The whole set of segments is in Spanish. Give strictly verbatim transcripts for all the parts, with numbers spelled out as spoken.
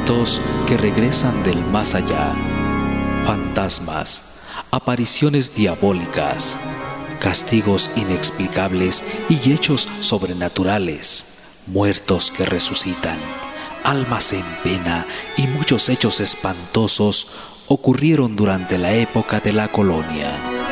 espíritus que regresan del más allá, fantasmas, apariciones diabólicas, castigos inexplicables y hechos sobrenaturales, muertos que resucitan, almas en pena y muchos hechos espantosos ocurrieron durante la época de la colonia.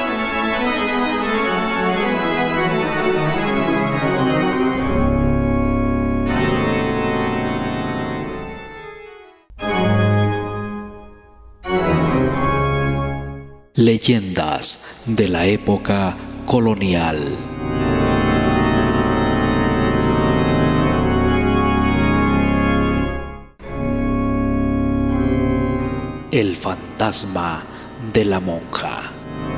Leyendas de la época colonial. El fantasma de la monja.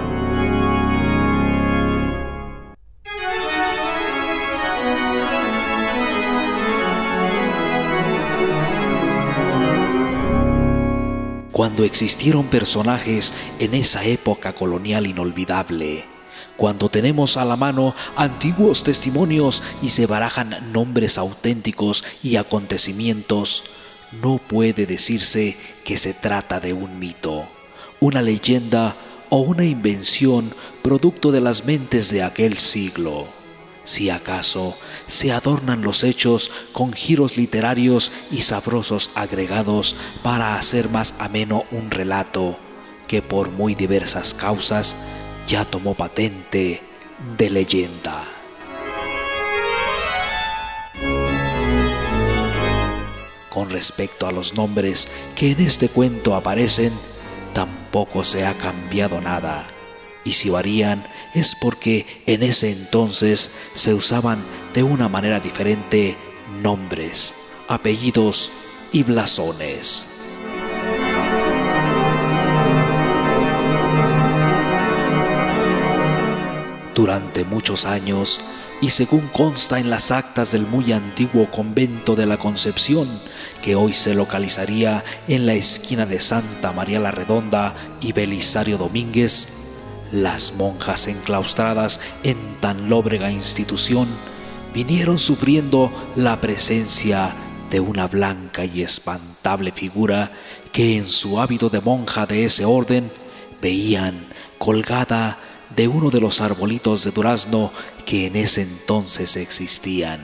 Cuando existieron personajes en esa época colonial inolvidable, cuando tenemos a la mano antiguos testimonios y se barajan nombres auténticos y acontecimientos, no puede decirse que se trata de un mito, una leyenda o una invención producto de las mentes de aquel siglo. Si acaso se adornan los hechos con giros literarios y sabrosos agregados para hacer más ameno un relato que por muy diversas causas ya tomó patente de leyenda. Con respecto a los nombres que en este cuento aparecen, tampoco se ha cambiado nada. Y si varían es porque en ese entonces se usaban de una manera diferente nombres, apellidos y blasones. Durante muchos años, y según consta en las actas del muy antiguo convento de la Concepción, que hoy se localizaría en la esquina de Santa María la Redonda y Belisario Domínguez, las monjas enclaustradas en tan lóbrega institución vinieron sufriendo la presencia de una blanca y espantable figura que en su hábito de monja de ese orden veían colgada de uno de los arbolitos de durazno que en ese entonces existían.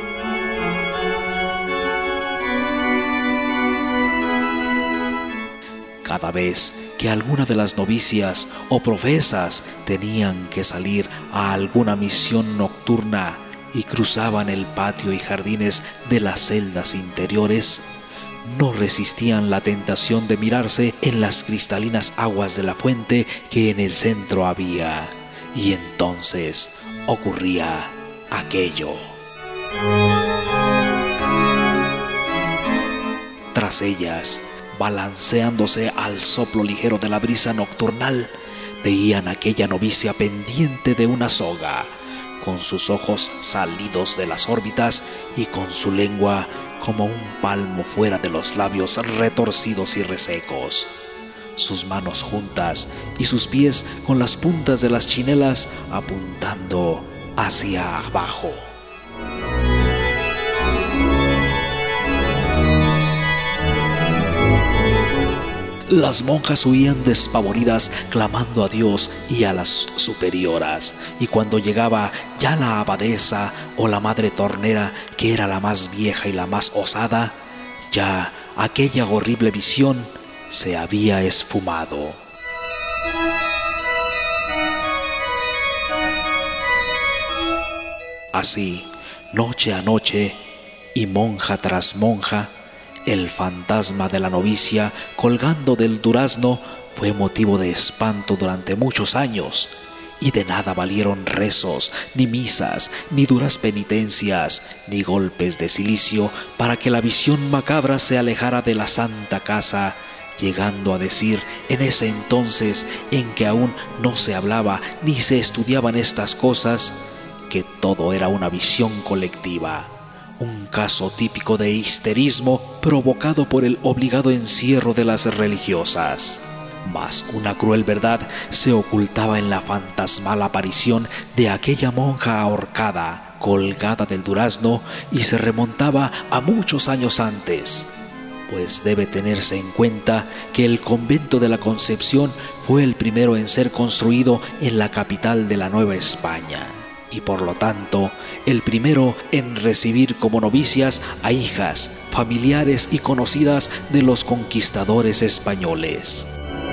Cada vez que alguna de las novicias o profesas tenían que salir a alguna misión nocturna y cruzaban el patio y jardines de las celdas interiores, no resistían la tentación de mirarse en las cristalinas aguas de la fuente que en el centro había, y entonces ocurría aquello. Tras ellas, balanceándose al soplo ligero de la brisa nocturnal, veían aquella novicia pendiente de una soga, con sus ojos salidos de las órbitas y con su lengua como un palmo fuera de los labios retorcidos y resecos, sus manos juntas y sus pies con las puntas de las chinelas apuntando hacia abajo. Las monjas huían despavoridas clamando a Dios y a las superioras, y cuando llegaba ya la abadesa o la madre tornera, que era la más vieja y la más osada, ya aquella horrible visión se había esfumado. Así, noche a noche y monja tras monja, el fantasma de la novicia colgando del durazno fue motivo de espanto durante muchos años, y de nada valieron rezos, ni misas, ni duras penitencias, ni golpes de cilicio para que la visión macabra se alejara de la santa casa, llegando a decir en ese entonces en que aún no se hablaba ni se estudiaban estas cosas, que todo era una visión colectiva. Un caso típico de histerismo provocado por el obligado encierro de las religiosas. Mas una cruel verdad se ocultaba en la fantasmal aparición de aquella monja ahorcada, colgada del durazno, y se remontaba a muchos años antes, pues debe tenerse en cuenta que el convento de la Concepción fue el primero en ser construido en la capital de la Nueva España y por lo tanto el primero en recibir como novicias a hijas, familiares y conocidas de los conquistadores españoles.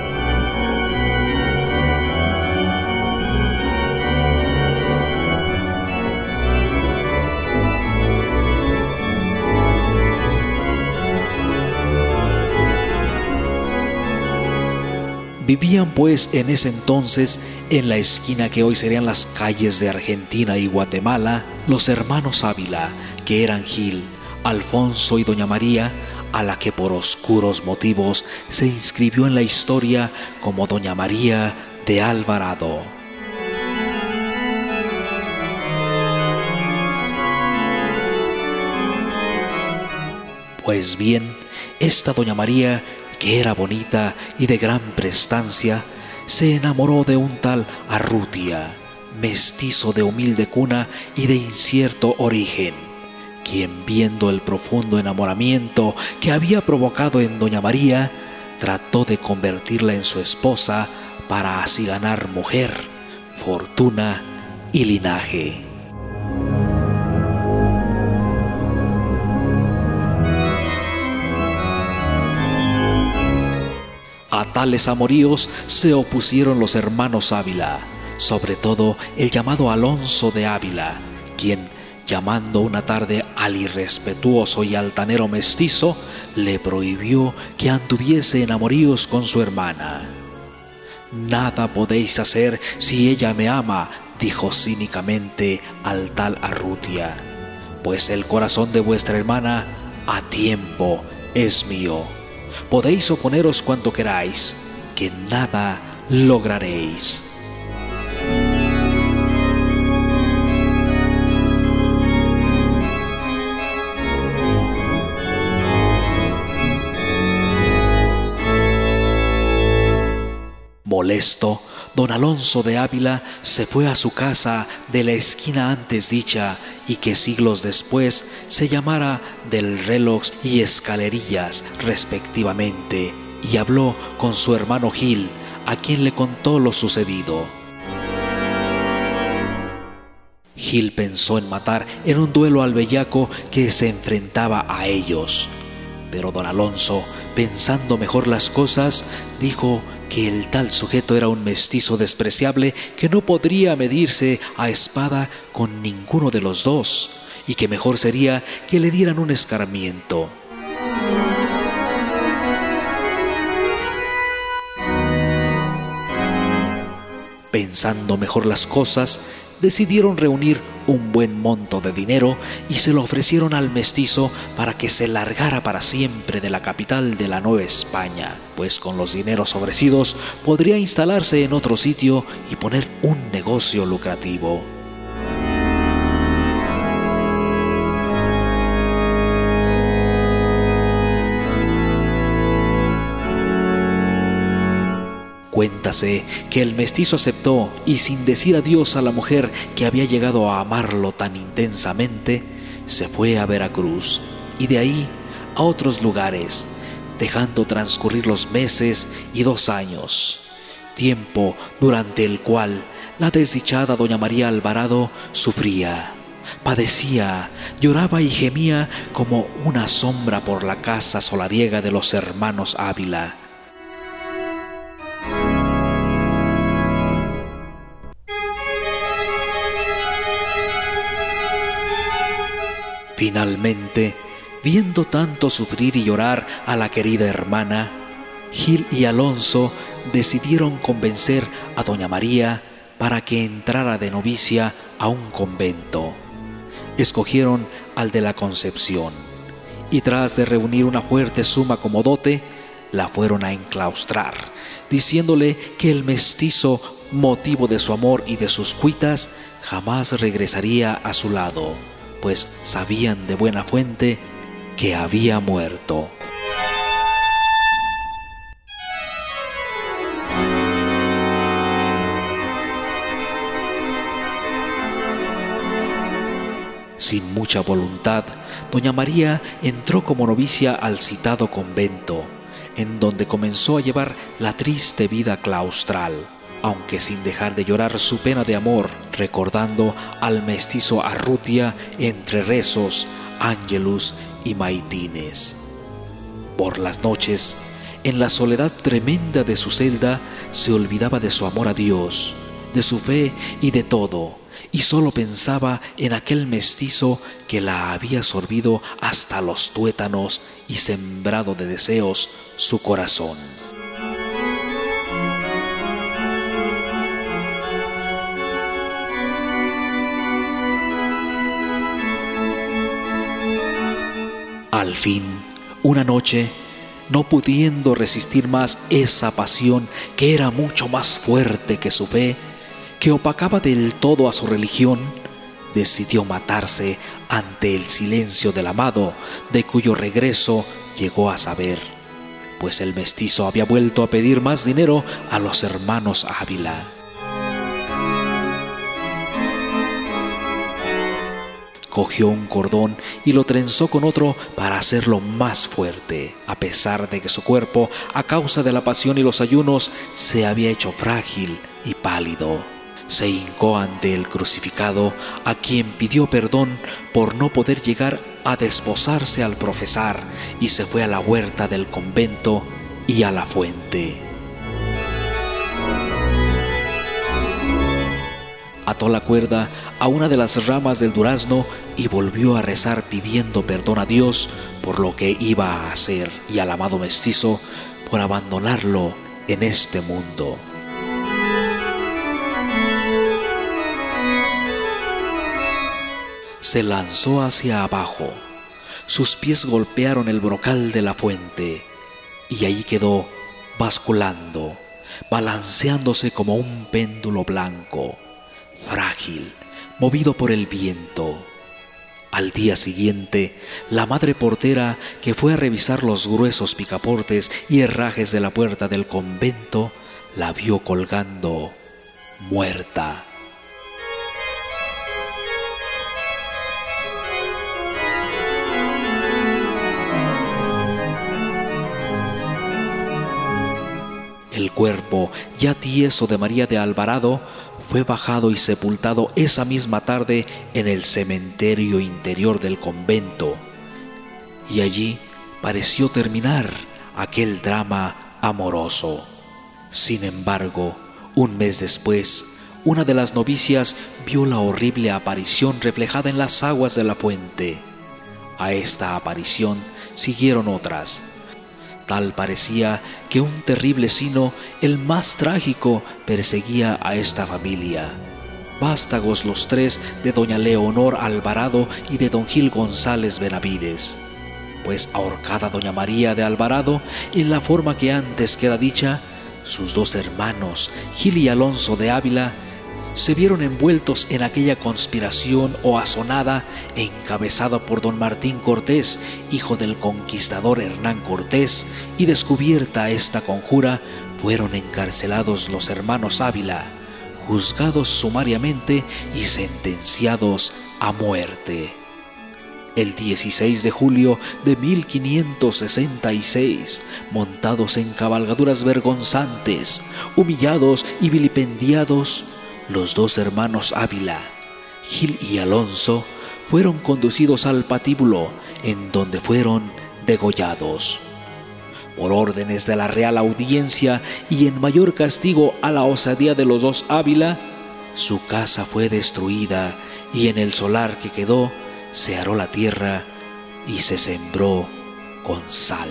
Vivían pues en ese entonces, en la esquina que hoy serían las calles de Argentina y Guatemala, los hermanos Ávila, que eran Gil, Alfonso y doña María, a la que por oscuros motivos se inscribió en la historia como doña María de Alvarado. Pues bien, esta doña María, que era bonita y de gran prestancia, se enamoró de un tal Arrutia, mestizo de humilde cuna y de incierto origen, quien, viendo el profundo enamoramiento que había provocado en doña María, trató de convertirla en su esposa para así ganar mujer, fortuna y linaje. A tales amoríos se opusieron los hermanos Ávila, sobre todo el llamado Alonso de Ávila, quien, llamando una tarde al irrespetuoso y altanero mestizo, le prohibió que anduviese en amoríos con su hermana. «Nada podéis hacer si ella me ama», dijo cínicamente al tal Arrutia, «pues el corazón de vuestra hermana a tiempo es mío. Podéis oponeros cuanto queráis, que nada lograréis». Molesto, don Alonso de Ávila se fue a su casa de la esquina antes dicha y que siglos después se llamara del Reloj y Escalerillas respectivamente, y habló con su hermano Gil, a quien le contó lo sucedido. Gil pensó en matar en un duelo al bellaco que se enfrentaba a ellos, pero don Alonso, pensando mejor las cosas, dijo que el tal sujeto era un mestizo despreciable que no podría medirse a espada con ninguno de los dos, y que mejor sería que le dieran un escarmiento. Pensando mejor las cosas, decidieron reunir un buen monto de dinero y se lo ofrecieron al mestizo para que se largara para siempre de la capital de la Nueva España, pues con los dineros ofrecidos podría instalarse en otro sitio y poner un negocio lucrativo. Cuéntase que el mestizo aceptó y, sin decir adiós a la mujer que había llegado a amarlo tan intensamente, se fue a Veracruz y de ahí a otros lugares, dejando transcurrir los meses y dos años, tiempo durante el cual la desdichada doña María Alvarado sufría, padecía, lloraba y gemía como una sombra por la casa solariega de los hermanos Ávila. Finalmente, viendo tanto sufrir y llorar a la querida hermana, Gil y Alonso decidieron convencer a doña María para que entrara de novicia a un convento. Escogieron al de la Concepción y, tras de reunir una fuerte suma como dote, la fueron a enclaustrar, diciéndole que el mestizo, motivo de su amor y de sus cuitas, jamás regresaría a su lado, pues sabían de buena fuente que había muerto. Sin mucha voluntad, doña María entró como novicia al citado convento, en donde comenzó a llevar la triste vida claustral, aunque sin dejar de llorar su pena de amor, recordando al mestizo Arrutia entre rezos, ángelus y maitines. Por las noches, en la soledad tremenda de su celda, se olvidaba de su amor a Dios, de su fe y de todo, y solo pensaba en aquel mestizo que la había sorbido hasta los tuétanos y sembrado de deseos su corazón. Al fin, una noche, no pudiendo resistir más esa pasión que era mucho más fuerte que su fe, que opacaba del todo a su religión, decidió matarse ante el silencio del amado, de cuyo regreso llegó a saber, pues el mestizo había vuelto a pedir más dinero a los hermanos Ávila. Cogió un cordón y lo trenzó con otro para hacerlo más fuerte, a pesar de que su cuerpo, a causa de la pasión y los ayunos, se había hecho frágil y pálido. Se hincó ante el crucificado, a quien pidió perdón por no poder llegar a desposarse al profesar, y se fue a la huerta del convento y a la fuente. Ató la cuerda a una de las ramas del durazno y volvió a rezar pidiendo perdón a Dios por lo que iba a hacer y al amado mestizo por abandonarlo en este mundo. Se lanzó hacia abajo, sus pies golpearon el brocal de la fuente y allí quedó basculando, balanceándose como un péndulo blanco, frágil, movido por el viento. Al día siguiente, la madre portera, que fue a revisar los gruesos picaportes y herrajes de la puerta del convento, la vio colgando muerta. El cuerpo, ya tieso, de María de Alvarado fue bajado y sepultado esa misma tarde en el cementerio interior del convento, y allí pareció terminar aquel drama amoroso. Sin embargo, un mes después, una de las novicias vio la horrible aparición reflejada en las aguas de la fuente. A esta aparición siguieron otras. Tal parecía que un terrible sino, el más trágico, perseguía a esta familia. Vástagos los tres de doña Leonor Alvarado y de don Gil González Benavides. Pues ahorcada doña María de Alvarado, en la forma que antes queda dicha, sus dos hermanos, Gil y Alonso de Ávila, se vieron envueltos en aquella conspiración o asonada encabezada por don Martín Cortés, hijo del conquistador Hernán Cortés, y descubierta esta conjura, fueron encarcelados los hermanos Ávila, juzgados sumariamente y sentenciados a muerte. El dieciséis de julio de mil quinientos sesenta y seis, montados en cabalgaduras vergonzantes, humillados y vilipendiados, los dos hermanos Ávila, Gil y Alonso, fueron conducidos al patíbulo, en donde fueron degollados. Por órdenes de la Real Audiencia y en mayor castigo a la osadía de los dos Ávila, su casa fue destruida y en el solar que quedó se aró la tierra y se sembró con sal.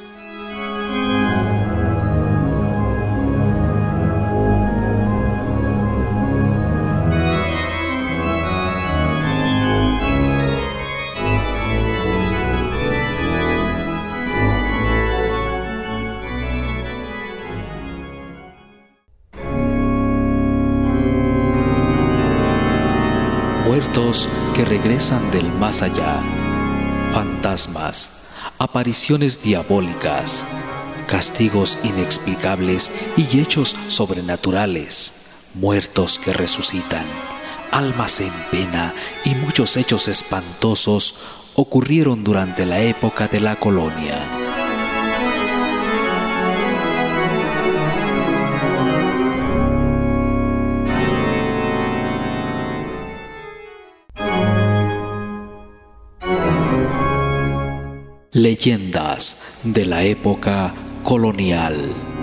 Muertos que regresan del más allá, fantasmas, apariciones diabólicas, castigos inexplicables y hechos sobrenaturales, muertos que resucitan, almas en pena y muchos hechos espantosos ocurrieron durante la época de la colonia. Leyendas de la época colonial.